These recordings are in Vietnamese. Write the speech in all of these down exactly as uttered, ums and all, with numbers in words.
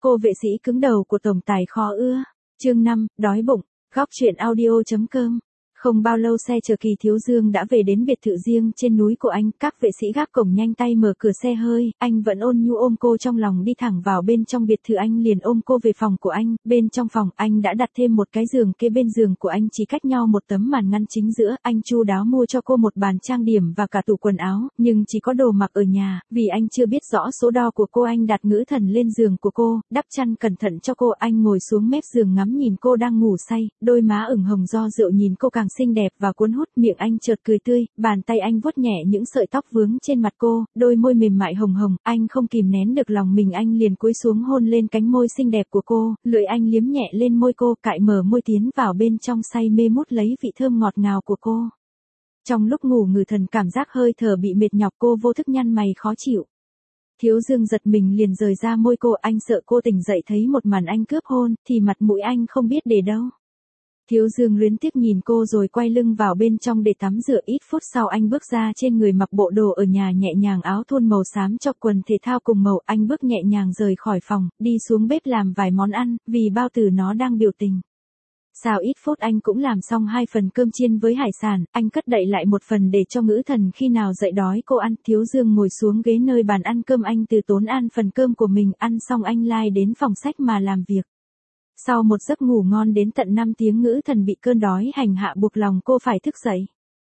Cô vệ sĩ cứng đầu của tổng tài khó ưa. Chương năm, đói bụng. Góc truyện audio.com. Không bao lâu xe chở Kỳ Thiếu Dương đã về đến biệt thự riêng trên núi của anh, các vệ sĩ gác cổng nhanh tay mở cửa xe hơi, anh vẫn ôn nhu ôm cô trong lòng đi thẳng vào bên trong biệt thự. Anh liền ôm cô về phòng của anh, bên trong phòng anh đã đặt thêm một cái giường kê bên giường của anh, chỉ cách nhau một tấm màn ngăn chính giữa. Anh chu đáo mua cho cô một bàn trang điểm và cả tủ quần áo, nhưng chỉ có đồ mặc ở nhà, vì anh chưa biết rõ số đo của cô. Anh đặt Ngữ Thần lên giường của cô, đắp chăn cẩn thận cho cô. Anh ngồi xuống mép giường ngắm nhìn cô đang ngủ say, đôi má ửng hồng do rượu nhìn cô càng xinh đẹp và cuốn hút. Miệng anh chợt cười tươi, bàn tay anh vuốt nhẹ những sợi tóc vướng trên mặt cô, đôi môi mềm mại hồng hồng. Anh không kìm nén được lòng mình, anh liền cúi xuống hôn lên cánh môi xinh đẹp của cô, lưỡi anh liếm nhẹ lên môi cô, cạy mở môi tiến vào bên trong, say mê mút lấy vị thơm ngọt ngào của cô. Trong lúc ngủ, Ngữ Thần cảm giác hơi thở bị mệt nhọc, cô vô thức nhăn mày khó chịu. Thiếu Dương giật mình liền rời ra môi cô, anh sợ cô tỉnh dậy thấy một màn anh cướp hôn, thì mặt mũi anh không biết để đâu. Thiếu Dương luyến tiếc nhìn cô rồi quay lưng vào bên trong để tắm rửa. Ít phút sau anh bước ra, trên người mặc bộ đồ ở nhà nhẹ nhàng, áo thun màu xám cho quần thể thao cùng màu. Anh bước nhẹ nhàng rời khỏi phòng, đi xuống bếp làm vài món ăn, vì bao tử nó đang biểu tình. Sau ít phút anh cũng làm xong hai phần cơm chiên với hải sản, anh cất đậy lại một phần để cho Ngữ Thần khi nào dậy đói cô ăn. Thiếu Dương ngồi xuống ghế nơi bàn ăn cơm, anh từ tốn ăn phần cơm của mình, ăn xong anh lai đến phòng sách mà làm việc. Sau một giấc ngủ ngon đến tận năm tiếng, Ngữ Thần bị cơn đói hành hạ buộc lòng cô phải thức dậy.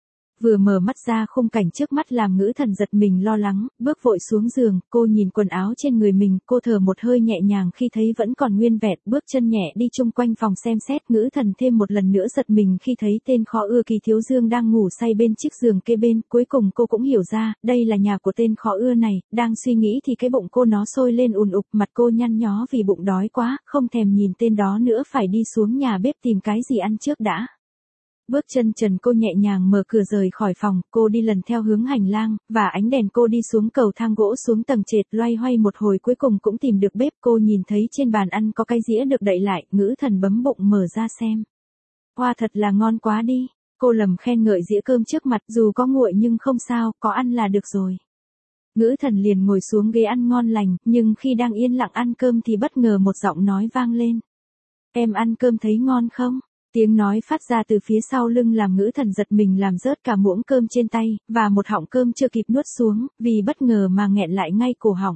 Vừa mở mắt ra, khung cảnh trước mắt làm Ngữ Thần giật mình lo lắng, bước vội xuống giường. Cô nhìn quần áo trên người mình, cô thở một hơi nhẹ nhàng khi thấy vẫn còn nguyên vẹn, bước chân nhẹ đi chung quanh phòng xem xét. Ngữ Thần thêm một lần nữa giật mình khi thấy tên khó ưa Kỳ Thiếu Dương đang ngủ say bên chiếc giường kê bên. Cuối cùng cô cũng hiểu ra, đây là nhà của tên khó ưa này. Đang suy nghĩ thì cái bụng cô nó sôi lên ùn ục, mặt cô nhăn nhó vì bụng đói quá, không thèm nhìn tên đó nữa, phải đi xuống nhà bếp tìm cái gì ăn trước đã. Bước chân trần cô nhẹ nhàng mở cửa rời khỏi phòng, cô đi lần theo hướng hành lang, và ánh đèn cô đi xuống cầu thang gỗ xuống tầng trệt, loay hoay một hồi cuối cùng cũng tìm được bếp. Cô nhìn thấy trên bàn ăn có cái dĩa được đậy lại, Ngữ Thần bấm bụng mở ra xem. Hoa thật là ngon quá đi, cô lầm khen ngợi dĩa cơm trước mặt, dù có nguội nhưng không sao, có ăn là được rồi. Ngữ Thần liền ngồi xuống ghế ăn ngon lành, nhưng khi đang yên lặng ăn cơm thì bất ngờ một giọng nói vang lên. Em ăn cơm thấy ngon không? Tiếng nói phát ra từ phía sau lưng làm Ngữ Thần giật mình, làm rớt cả muỗng cơm trên tay, và một họng cơm chưa kịp nuốt xuống, vì bất ngờ mà nghẹn lại ngay cổ họng.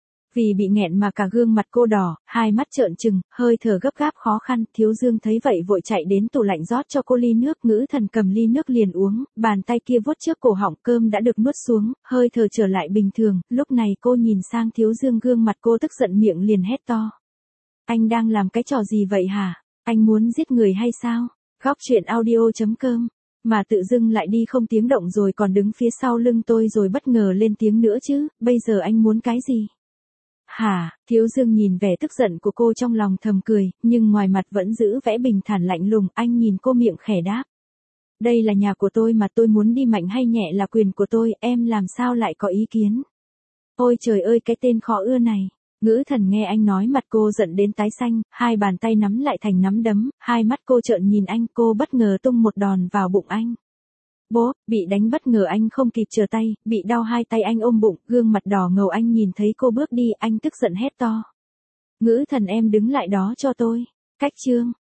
Vì bị nghẹn mà cả gương mặt cô đỏ, hai mắt trợn trừng, hơi thở gấp gáp khó khăn. Thiếu Dương thấy vậy vội chạy đến tủ lạnh rót cho cô ly nước. Ngữ Thần cầm ly nước liền uống, bàn tay kia vuốt trước cổ họng, cơm đã được nuốt xuống, hơi thở trở lại bình thường. Lúc này cô nhìn sang Thiếu Dương, gương mặt cô tức giận, miệng liền hét to. Anh đang làm cái trò gì vậy hả? Anh muốn giết người hay sao? Góc truyện audio.com. Mà tự dưng lại đi không tiếng động rồi còn đứng phía sau lưng tôi rồi bất ngờ lên tiếng nữa chứ, bây giờ anh muốn cái gì? Hả? Thiếu Dương nhìn vẻ tức giận của cô trong lòng thầm cười, nhưng ngoài mặt vẫn giữ vẻ bình thản lạnh lùng. Anh nhìn cô miệng khẽ đáp. Đây là nhà của tôi mà, tôi muốn đi mạnh hay nhẹ là quyền của tôi, em làm sao lại có ý kiến? Ôi trời ơi, cái tên khó ưa này. Ngữ Thần nghe anh nói mặt cô giận đến tái xanh, hai bàn tay nắm lại thành nắm đấm, hai mắt cô trợn nhìn anh, cô bất ngờ tung một đòn vào bụng anh. Bố, bị đánh bất ngờ anh không kịp trở tay, bị đau hai tay anh ôm bụng, gương mặt đỏ ngầu. Anh nhìn thấy cô bước đi, anh tức giận hét to. Ngữ Thần, em đứng lại đó cho tôi. Cách chương.